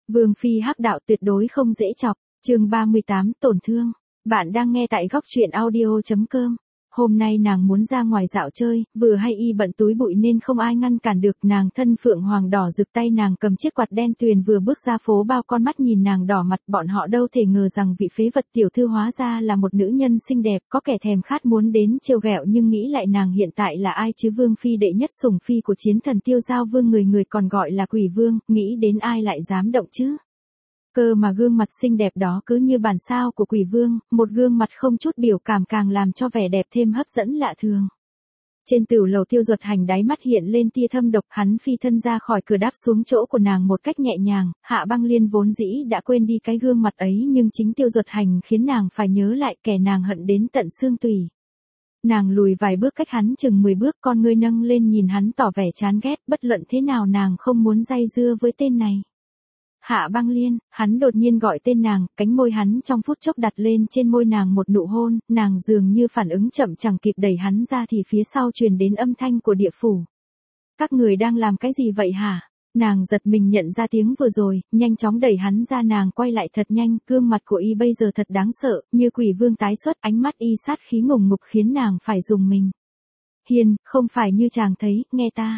Vương phi hắc đạo tuyệt đối không dễ chọc, chương 38 tổn thương. Bạn đang nghe tại góc truyện audio.com. Hôm nay nàng muốn ra ngoài dạo chơi, vừa hay y bận túi bụi nên không ai ngăn cản được. Nàng thân phượng hoàng đỏ rực, tay nàng cầm chiếc quạt đen tuyền, vừa bước ra phố bao con mắt nhìn nàng đỏ mặt. Bọn họ đâu thể ngờ rằng vị phế vật tiểu thư hóa ra là một nữ nhân xinh đẹp, có kẻ thèm khát muốn đến trêu ghẹo, nhưng nghĩ lại nàng hiện tại là ai chứ? Vương phi đệ nhất sủng phi của chiến thần Tiêu Giao Vương, người còn gọi là Quỷ Vương, nghĩ đến ai lại dám động chứ? Cơ mà gương mặt xinh đẹp đó cứ như bản sao của Quỷ Vương, một gương mặt không chút biểu cảm càng làm cho vẻ đẹp thêm hấp dẫn lạ thường. Trên tửu lầu Tiêu Duật Hành đáy mắt hiện lên tia thâm độc, hắn phi thân ra khỏi cửa đáp xuống chỗ của nàng một cách nhẹ nhàng. Hạ Băng Liên vốn dĩ đã quên đi cái gương mặt ấy, nhưng chính Tiêu Duật Hành khiến nàng phải nhớ lại, kẻ nàng hận đến tận xương tủy. Nàng lùi vài bước cách hắn chừng 10 bước, con ngươi nâng lên nhìn hắn tỏ vẻ chán ghét, bất luận thế nào nàng không muốn day dưa với tên này. Hạ Băng Liên, hắn đột nhiên gọi tên nàng, cánh môi hắn trong phút chốc đặt lên trên môi nàng một nụ hôn, nàng dường như phản ứng chậm, chẳng kịp đẩy hắn ra thì phía sau truyền đến âm thanh của địa phủ. Các người đang làm cái gì vậy hả? Nàng giật mình nhận ra tiếng vừa rồi, nhanh chóng đẩy hắn ra, nàng quay lại thật nhanh, gương mặt của y bây giờ thật đáng sợ, như Quỷ Vương tái xuất, ánh mắt y sát khí ngùng ngục khiến nàng phải rùng mình. Hiền, không phải như chàng thấy, nghe ta.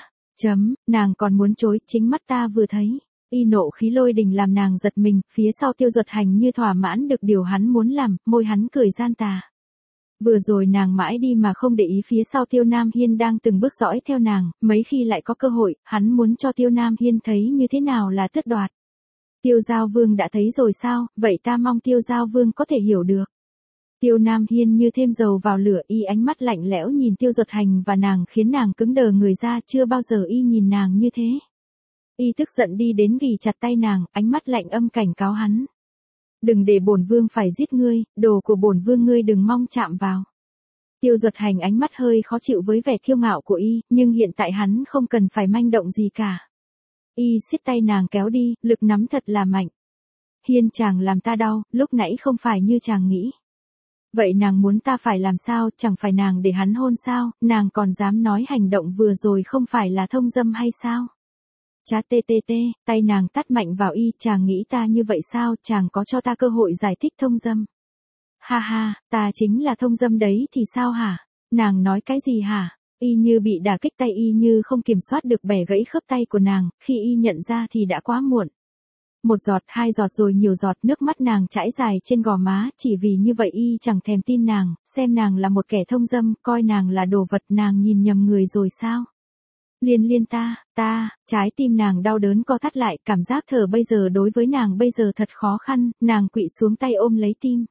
Nàng còn muốn chối, chính mắt ta vừa thấy. Y nộ khí lôi đình làm nàng giật mình, phía sau Tiêu Duật Hành như thỏa mãn được điều hắn muốn làm, môi hắn cười gian tà. Vừa rồi nàng mãi đi mà không để ý phía sau Tiêu Nam Hiên đang từng bước dõi theo nàng, mấy khi lại có cơ hội, hắn muốn cho Tiêu Nam Hiên thấy như thế nào là tước đoạt. Tiêu Giao Vương đã thấy rồi sao, vậy ta mong Tiêu Giao Vương có thể hiểu được. Tiêu Nam Hiên như thêm dầu vào lửa, y ánh mắt lạnh lẽo nhìn Tiêu Duật Hành và nàng khiến nàng cứng đờ người ra, chưa bao giờ y nhìn nàng như thế. Y tức giận đi đến ghì chặt tay nàng, ánh mắt lạnh âm cảnh cáo hắn. Đừng để bổn vương phải giết ngươi, đồ của bổn vương ngươi đừng mong chạm vào. Tiêu Duật Hành ánh mắt hơi khó chịu với vẻ kiêu ngạo của y, nhưng hiện tại hắn không cần phải manh động gì cả. Y siết tay nàng kéo đi, lực nắm thật là mạnh. Hiên, chàng làm ta đau, lúc nãy không phải như chàng nghĩ. Vậy nàng muốn ta phải làm sao, chẳng phải nàng để hắn hôn sao, nàng còn dám nói hành động vừa rồi không phải là thông dâm hay sao? Chá tê, tay nàng tát mạnh vào y, chàng nghĩ ta như vậy sao, chàng có cho ta cơ hội giải thích thông dâm. Ha ha, ta chính là thông dâm đấy thì sao hả? Nàng nói cái gì hả? Y như bị đả kích, tay y như không kiểm soát được bẻ gãy khớp tay của nàng, khi y nhận ra thì đã quá muộn. Một giọt, hai giọt rồi nhiều giọt, nước mắt nàng chảy dài trên gò má, chỉ vì như vậy y chẳng thèm tin nàng, xem nàng là một kẻ thông dâm, coi nàng là đồ vật, nàng nhìn nhầm người rồi sao? Liên ta, trái tim nàng đau đớn co thắt lại, cảm giác thở bây giờ đối với nàng bây giờ thật khó khăn, nàng quỵ xuống tay ôm lấy tim.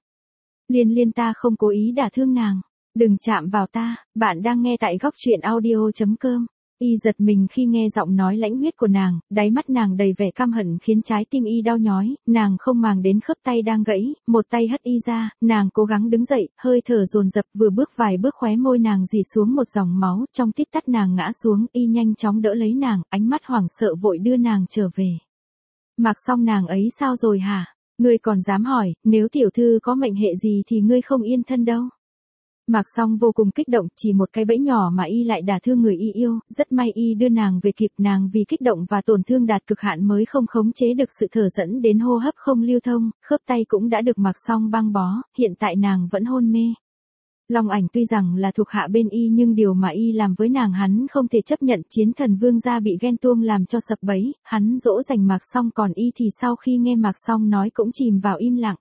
Liên ta không cố ý đả thương nàng, đừng chạm vào ta. Bạn đang nghe tại góc truyện audio.com. Y giật mình khi nghe giọng nói lãnh huyết của nàng, đáy mắt nàng đầy vẻ căm hận khiến trái tim y đau nhói, nàng không màng đến khớp tay đang gãy, một tay hất y ra, nàng cố gắng đứng dậy, hơi thở dồn dập, vừa bước vài bước khóe môi nàng rỉ xuống một dòng máu, trong tích tắc nàng ngã xuống, y nhanh chóng đỡ lấy nàng, ánh mắt hoảng sợ vội đưa nàng trở về. Mặc xong nàng ấy sao rồi hả? Ngươi còn dám hỏi, nếu tiểu thư có mệnh hệ gì thì ngươi không yên thân đâu. Mạc Song vô cùng kích động, chỉ một cái bẫy nhỏ mà y lại đả thương người y yêu, rất may y đưa nàng về kịp, nàng vì kích động và tổn thương đạt cực hạn mới không khống chế được sự thở dẫn đến hô hấp không lưu thông, khớp tay cũng đã được Mạc Song băng bó, hiện tại nàng vẫn hôn mê. Long Ảnh tuy rằng là thuộc hạ bên y nhưng điều mà y làm với nàng hắn không thể chấp nhận, chiến thần vương gia bị ghen tuông làm cho sập bẫy, hắn dỗ dành Mạc Song, còn y thì sau khi nghe Mạc Song nói cũng chìm vào im lặng.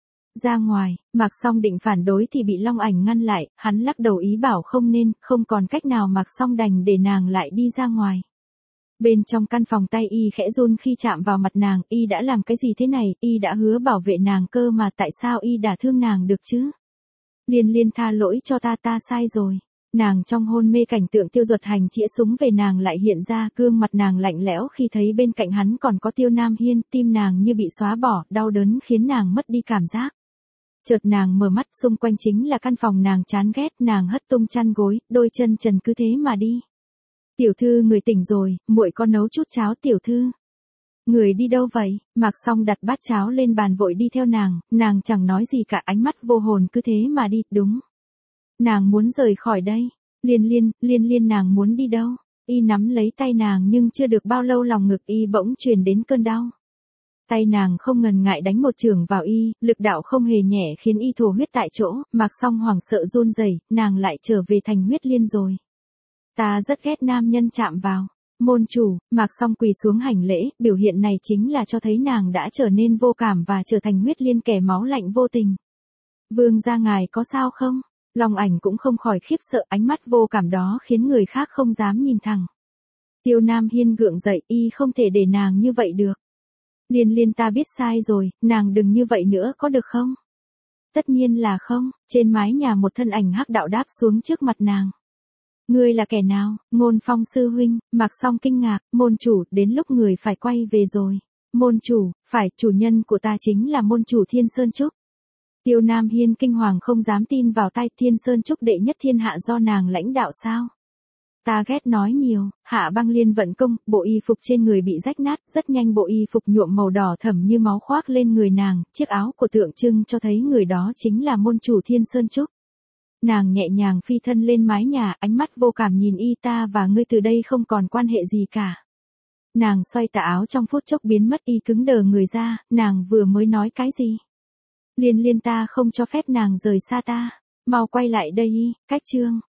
Ra ngoài, Mạc Song định phản đối thì bị Long Ảnh ngăn lại, hắn lắc đầu ý bảo không nên, không còn cách nào Mạc Song đành để nàng lại đi ra ngoài. Bên trong căn phòng tay y khẽ run khi chạm vào mặt nàng, y đã làm cái gì thế này, y đã hứa bảo vệ nàng cơ mà tại sao y đả thương nàng được chứ? Liên tha lỗi cho ta sai rồi. Nàng trong hôn mê, cảnh tượng Tiêu Duật Hành chĩa súng về nàng lại hiện ra, gương mặt nàng lạnh lẽo khi thấy bên cạnh hắn còn có Tiêu Nam Hiên, tim nàng như bị xóa bỏ, đau đớn khiến nàng mất đi cảm giác. Chợt nàng mở mắt, xung quanh chính là căn phòng nàng chán ghét, nàng hất tung chăn gối, đôi chân trần cứ thế mà đi. Tiểu thư người tỉnh rồi, muội có nấu chút cháo tiểu thư. Người đi đâu vậy? Mạc Song đặt bát cháo lên bàn vội đi theo nàng chẳng nói gì cả, ánh mắt vô hồn cứ thế mà đi, đúng. Nàng muốn rời khỏi đây. Liên nàng muốn đi đâu? Y nắm lấy tay nàng nhưng chưa được bao lâu lòng ngực y bỗng truyền đến cơn đau. Tay nàng không ngần ngại đánh một chưởng vào y, lực đạo không hề nhẹ khiến y thổ huyết tại chỗ, Mạc Song hoảng sợ run rẩy, nàng lại trở về thành huyết liên rồi. Ta rất ghét nam nhân chạm vào. Môn chủ, Mạc Song quỳ xuống hành lễ, biểu hiện này chính là cho thấy nàng đã trở nên vô cảm và trở thành huyết liên kẻ máu lạnh vô tình. Vương gia ngài có sao không? Long Ảnh cũng không khỏi khiếp sợ, ánh mắt vô cảm đó khiến người khác không dám nhìn thẳng. Tiêu Nam Hiên gượng dậy, y không thể để nàng như vậy được. Liên Liên ta biết sai rồi, nàng đừng như vậy nữa có được không? Tất nhiên là không, trên mái nhà một thân ảnh hắc đạo đáp xuống trước mặt nàng. Ngươi là kẻ nào? Ngôn Phong sư huynh. Mạc Song kinh ngạc, môn chủ, đến lúc người phải quay về rồi. Môn chủ, phải, chủ nhân của ta chính là môn chủ Thiên Sơn Trúc. Tiêu Nam Hiên kinh hoàng không dám tin vào tai, Thiên Sơn Trúc đệ nhất thiên hạ do nàng lãnh đạo sao? Ta ghét nói nhiều. Hạ Băng Liên vận công, bộ y phục trên người bị rách nát, rất nhanh bộ y phục nhuộm màu đỏ thẫm như máu khoác lên người nàng, chiếc áo của tượng trưng cho thấy người đó chính là môn chủ Thiên Sơn Trúc. Nàng nhẹ nhàng phi thân lên mái nhà, ánh mắt vô cảm nhìn y, ta và ngươi từ đây không còn quan hệ gì cả. Nàng xoay tà áo trong phút chốc biến mất, y cứng đờ người ra, nàng vừa mới nói cái gì? Liên Liên ta không cho phép nàng rời xa ta, mau quay lại đây y, cách chương.